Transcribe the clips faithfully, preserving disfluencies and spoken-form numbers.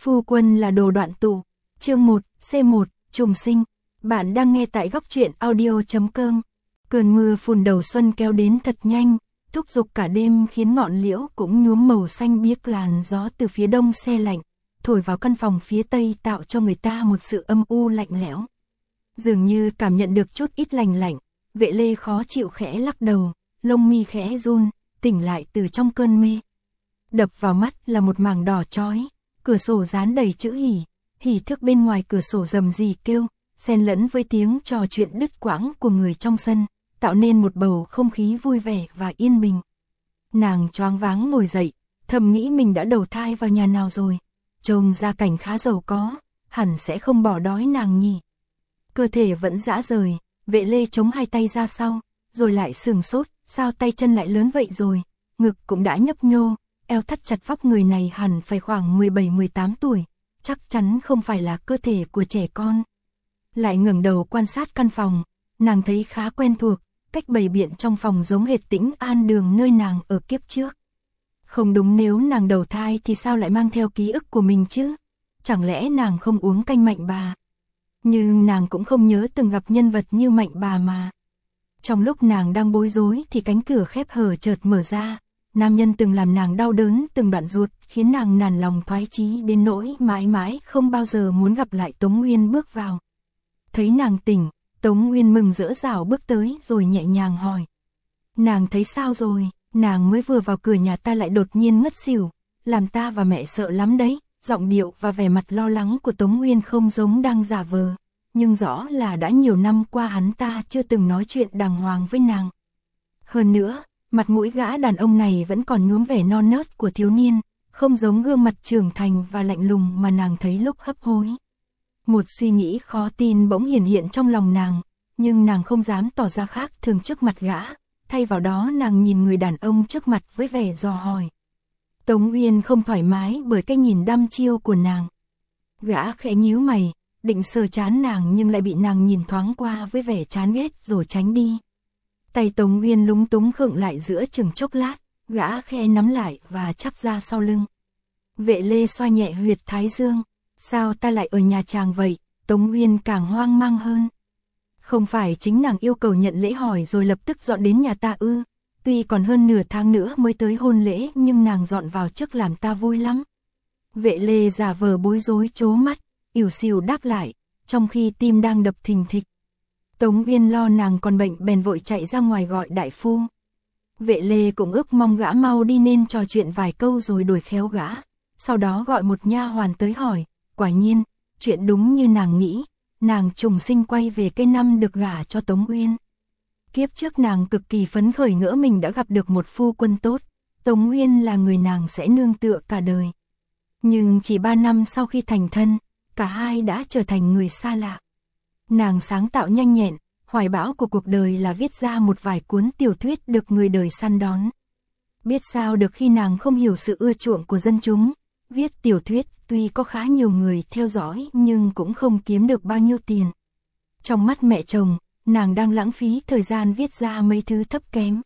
Phu quân là đồ đoạn tụ. Chương một, C một, trùng sinh. Bạn đang nghe tại góc truyện audio chấm com. Cơn mưa phùn đầu xuân kéo đến thật nhanh, thúc giục cả đêm khiến ngọn liễu cũng nhuốm màu xanh biếc. Làn gió từ phía đông se lạnh, thổi vào căn phòng phía tây tạo cho người ta một sự âm u lạnh lẽo. Dường như cảm nhận được chút ít lành lạnh, Vệ Lê khó chịu khẽ lắc đầu, lông mi khẽ run, tỉnh lại từ trong cơn mê. Đập vào mắt là một mảng đỏ chói, cửa sổ dán đầy chữ hỉ, hỉ thức bên ngoài cửa sổ rầm rì kêu, xen lẫn với tiếng trò chuyện đứt quãng của người trong sân, tạo nên một bầu không khí vui vẻ và yên bình. Nàng choáng váng ngồi dậy, thầm nghĩ mình đã đầu thai vào nhà nào rồi, trông gia cảnh khá giàu có, hẳn sẽ không bỏ đói nàng nhỉ. Cơ thể vẫn rã rời, Vệ Lê chống hai tay ra sau, rồi lại sừng sốt, sao tay chân lại lớn vậy rồi, ngực cũng đã nhấp nhô, eo thắt chặt. Vóc người này hẳn phải khoảng mười bảy mười tám tuổi, chắc chắn không phải là cơ thể của trẻ con. Lại ngẩng đầu quan sát căn phòng, nàng thấy khá quen thuộc, cách bày biện trong phòng giống hệt Tĩnh An Đường nơi nàng ở kiếp trước. Không đúng, nếu nàng đầu thai thì sao lại mang theo ký ức của mình chứ? Chẳng lẽ nàng không uống canh Mạnh Bà? Nhưng nàng cũng không nhớ từng gặp nhân vật như Mạnh Bà mà. Trong lúc nàng đang bối rối thì cánh cửa khép hở chợt mở ra. Nam nhân từng làm nàng đau đớn từng đoạn ruột, khiến nàng nản lòng thoái chí đến nỗi mãi mãi không bao giờ muốn gặp lại. Tống Nguyên bước vào. Thấy nàng tỉnh, Tống Nguyên mừng rỡ rảo bước tới rồi nhẹ nhàng hỏi. Nàng thấy sao rồi? Nàng mới vừa vào cửa nhà ta lại đột nhiên ngất xỉu, làm ta và mẹ sợ lắm đấy. Giọng điệu và vẻ mặt lo lắng của Tống Nguyên không giống đang giả vờ, nhưng rõ là đã nhiều năm qua hắn ta chưa từng nói chuyện đàng hoàng với nàng. Hơn nữa, mặt mũi gã đàn ông này vẫn còn nhuốm vẻ non nớt của thiếu niên, không giống gương mặt trưởng thành và lạnh lùng mà nàng thấy lúc hấp hối. Một suy nghĩ khó tin bỗng hiển hiện trong lòng nàng, nhưng nàng không dám tỏ ra khác thường trước mặt gã, thay vào đó nàng nhìn người đàn ông trước mặt với vẻ dò hỏi. Tống Nguyên không thoải mái bởi cái nhìn đăm chiêu của nàng. Gã khẽ nhíu mày, định sờ trán nàng nhưng lại bị nàng nhìn thoáng qua với vẻ chán ghét rồi tránh đi. Tay Tống Nguyên lúng túng khựng lại giữa chừng chốc lát, gã khẽ nắm lại và chắp ra sau lưng. Vệ Lê xoa nhẹ huyệt thái dương. Sao ta lại ở nhà chàng vậy? Tống Nguyên càng hoang mang hơn. Không phải chính nàng yêu cầu nhận lễ hỏi rồi lập tức dọn đến nhà ta ư? Tuy còn hơn nửa tháng nữa mới tới hôn lễ nhưng nàng dọn vào trước làm ta vui lắm. Vệ Lê giả vờ bối rối trố mắt, ỉu xìu đáp lại, trong khi tim đang đập thình thịch. Tống Nguyên lo nàng còn bệnh bèn vội chạy ra ngoài gọi đại phu. Vệ Lê cũng ước mong gã mau đi nên trò chuyện vài câu rồi đuổi khéo gã. Sau đó gọi một nha hoàn tới hỏi, quả nhiên, chuyện đúng như nàng nghĩ, nàng trùng sinh quay về cái năm được gả cho Tống Nguyên. Kiếp trước nàng cực kỳ phấn khởi ngỡ mình đã gặp được một phu quân tốt, Tống Nguyên là người nàng sẽ nương tựa cả đời. Nhưng chỉ ba năm sau khi thành thân, cả hai đã trở thành người xa lạ. Nàng sáng tạo nhanh nhẹn, hoài bão của cuộc đời là viết ra một vài cuốn tiểu thuyết được người đời săn đón. Biết sao được khi nàng không hiểu sự ưa chuộng của dân chúng, viết tiểu thuyết tuy có khá nhiều người theo dõi nhưng cũng không kiếm được bao nhiêu tiền. Trong mắt mẹ chồng, nàng đang lãng phí thời gian viết ra mấy thứ thấp kém.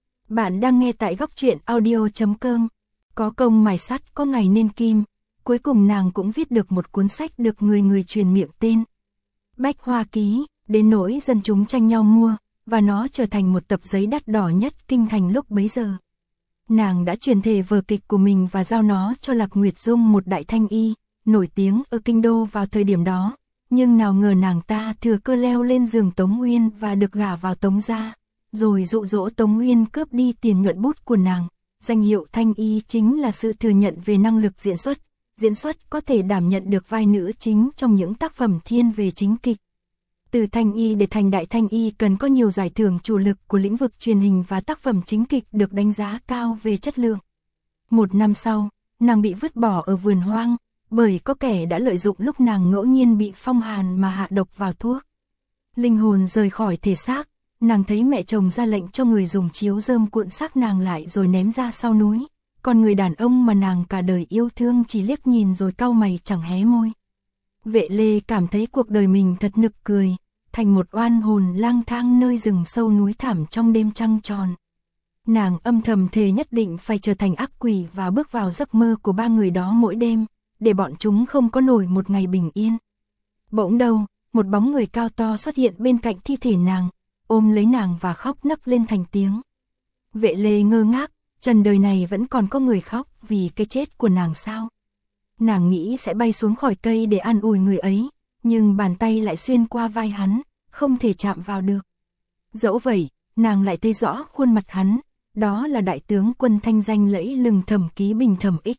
Bạn đang nghe tại góc truyện audio chấm com. Có công mài sắt có ngày nên kim. Cuối cùng nàng cũng viết được một cuốn sách được người người truyền miệng tên Bách Hoa Ký, đến nỗi dân chúng tranh nhau mua, và nó trở thành một tập giấy đắt đỏ nhất kinh thành lúc bấy giờ. Nàng đã truyền thể vở kịch của mình và giao nó cho Lạc Nguyệt Dung, một đại thanh y, nổi tiếng ở kinh đô vào thời điểm đó. Nhưng nào ngờ nàng ta thừa cơ leo lên giường Tống Nguyên và được gả vào Tống gia, rồi dụ dỗ Tống Nguyên cướp đi tiền nhuận bút của nàng. Danh hiệu thanh y chính là sự thừa nhận về năng lực diễn xuất, diễn xuất có thể đảm nhận được vai nữ chính trong những tác phẩm thiên về chính kịch. Từ thanh y để thành đại thanh y cần có nhiều giải thưởng chủ lực của lĩnh vực truyền hình và tác phẩm chính kịch được đánh giá cao về chất lượng. Một năm sau, nàng bị vứt bỏ ở vườn hoang, bởi có kẻ đã lợi dụng lúc nàng ngẫu nhiên bị phong hàn mà hạ độc vào thuốc. Linh hồn rời khỏi thể xác, nàng thấy mẹ chồng ra lệnh cho người dùng chiếu rơm cuộn xác nàng lại rồi ném ra sau núi. Còn người đàn ông mà nàng cả đời yêu thương chỉ liếc nhìn rồi cau mày chẳng hé môi. Vệ Lê cảm thấy cuộc đời mình thật nực cười, thành một oan hồn lang thang nơi rừng sâu núi thẳm trong đêm trăng tròn. Nàng âm thầm thề nhất định phải trở thành ác quỷ và bước vào giấc mơ của ba người đó mỗi đêm, để bọn chúng không có nổi một ngày bình yên. Bỗng đâu, một bóng người cao to xuất hiện bên cạnh thi thể nàng, ôm lấy nàng và khóc nấc lên thành tiếng. Vệ Lê ngơ ngác, trần đời này vẫn còn có người khóc vì cái chết của nàng sao? Nàng nghĩ sẽ bay xuống khỏi cây để an ủi người ấy, nhưng bàn tay lại xuyên qua vai hắn, không thể chạm vào được. Dẫu vậy, nàng lại thấy rõ khuôn mặt hắn, đó là đại tướng quân thanh danh lẫy lừng Thẩm Ký Bình Thẩm Ích.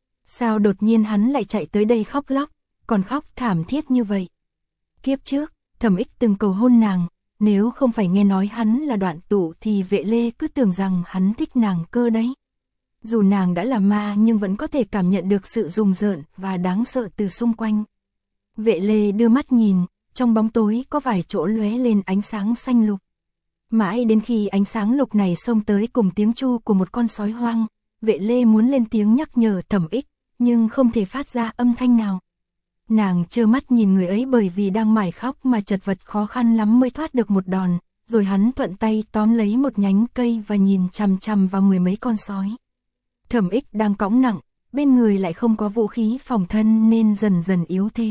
Sao đột nhiên hắn lại chạy tới đây khóc lóc, còn khóc thảm thiết như vậy? Kiếp trước, Thẩm Ích từng cầu hôn nàng, nếu không phải nghe nói hắn là Đoạn Tụ thì Vệ Lê cứ tưởng rằng hắn thích nàng cơ đấy. Dù nàng đã là ma nhưng vẫn có thể cảm nhận được sự rùng rợn và đáng sợ từ xung quanh. Vệ Lê đưa mắt nhìn, trong bóng tối có vài chỗ lóe lên ánh sáng xanh lục. Mãi đến khi ánh sáng lục này xông tới cùng tiếng chu của một con sói hoang, Vệ Lê muốn lên tiếng nhắc nhở Thẩm Ích, nhưng không thể phát ra âm thanh nào. Nàng trơ mắt nhìn người ấy bởi vì đang mải khóc mà chật vật khó khăn lắm mới thoát được một đòn, rồi hắn thuận tay tóm lấy một nhánh cây và nhìn chằm chằm vào mười mấy con sói. Thẩm Ích đang cõng nặng, bên người lại không có vũ khí phòng thân nên dần dần yếu thế.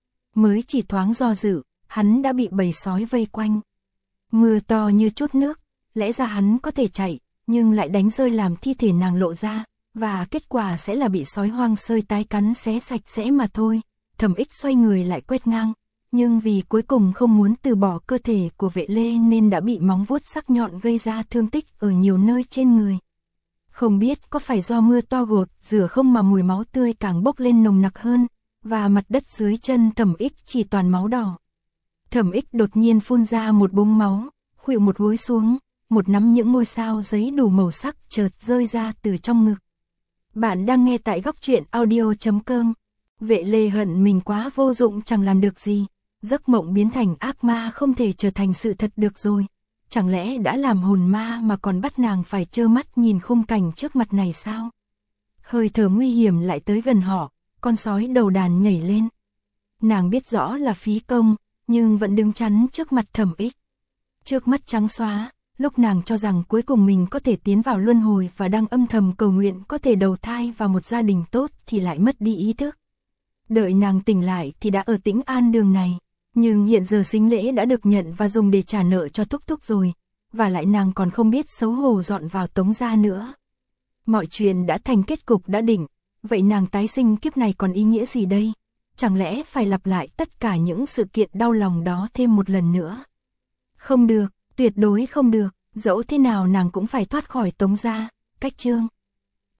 Mới chỉ thoáng do dự, hắn đã bị bầy sói vây quanh. Mưa to như chút nước, lẽ ra hắn có thể chạy, nhưng lại đánh rơi làm thi thể nàng lộ ra, và kết quả sẽ là bị sói hoang sơi tái cắn xé sạch sẽ mà thôi. Thẩm Ích xoay người lại quét ngang, nhưng vì cuối cùng không muốn từ bỏ cơ thể của Vệ Lê nên đã bị móng vuốt sắc nhọn gây ra thương tích ở nhiều nơi trên người. Không biết có phải do mưa to gột rửa không mà mùi máu tươi càng bốc lên nồng nặc hơn, và mặt đất dưới chân Thẩm Ích chỉ toàn máu đỏ. Thẩm Ích đột nhiên phun ra một búng máu, khuỵu một gối xuống, một nắm những ngôi sao giấy đủ màu sắc chợt rơi ra từ trong ngực. Bạn đang nghe tại góc truyện audio chấm com. Vệ Lê hận mình quá vô dụng chẳng làm được gì, giấc mộng biến thành ác ma không thể trở thành sự thật được rồi. Chẳng lẽ đã làm hồn ma mà còn bắt nàng phải trơ mắt nhìn khung cảnh trước mặt này sao? Hơi thở nguy hiểm lại tới gần họ, con sói đầu đàn nhảy lên. Nàng biết rõ là phí công, nhưng vẫn đứng chắn trước mặt Thẩm Ích. Trước mắt trắng xóa, lúc nàng cho rằng cuối cùng mình có thể tiến vào luân hồi và đang âm thầm cầu nguyện có thể đầu thai vào một gia đình tốt thì lại mất đi ý thức. Đợi nàng tỉnh lại thì đã ở Tĩnh An đường này, nhưng hiện giờ sính lễ đã được nhận và dùng để trả nợ cho Thúc Thúc rồi, và lại nàng còn không biết xấu hổ dọn vào Tống gia nữa. Mọi chuyện đã thành kết cục đã định, vậy nàng tái sinh kiếp này còn ý nghĩa gì đây? Chẳng lẽ phải lặp lại tất cả những sự kiện đau lòng đó thêm một lần nữa? Không được, tuyệt đối không được, dẫu thế nào nàng cũng phải thoát khỏi Tống gia. Cách chương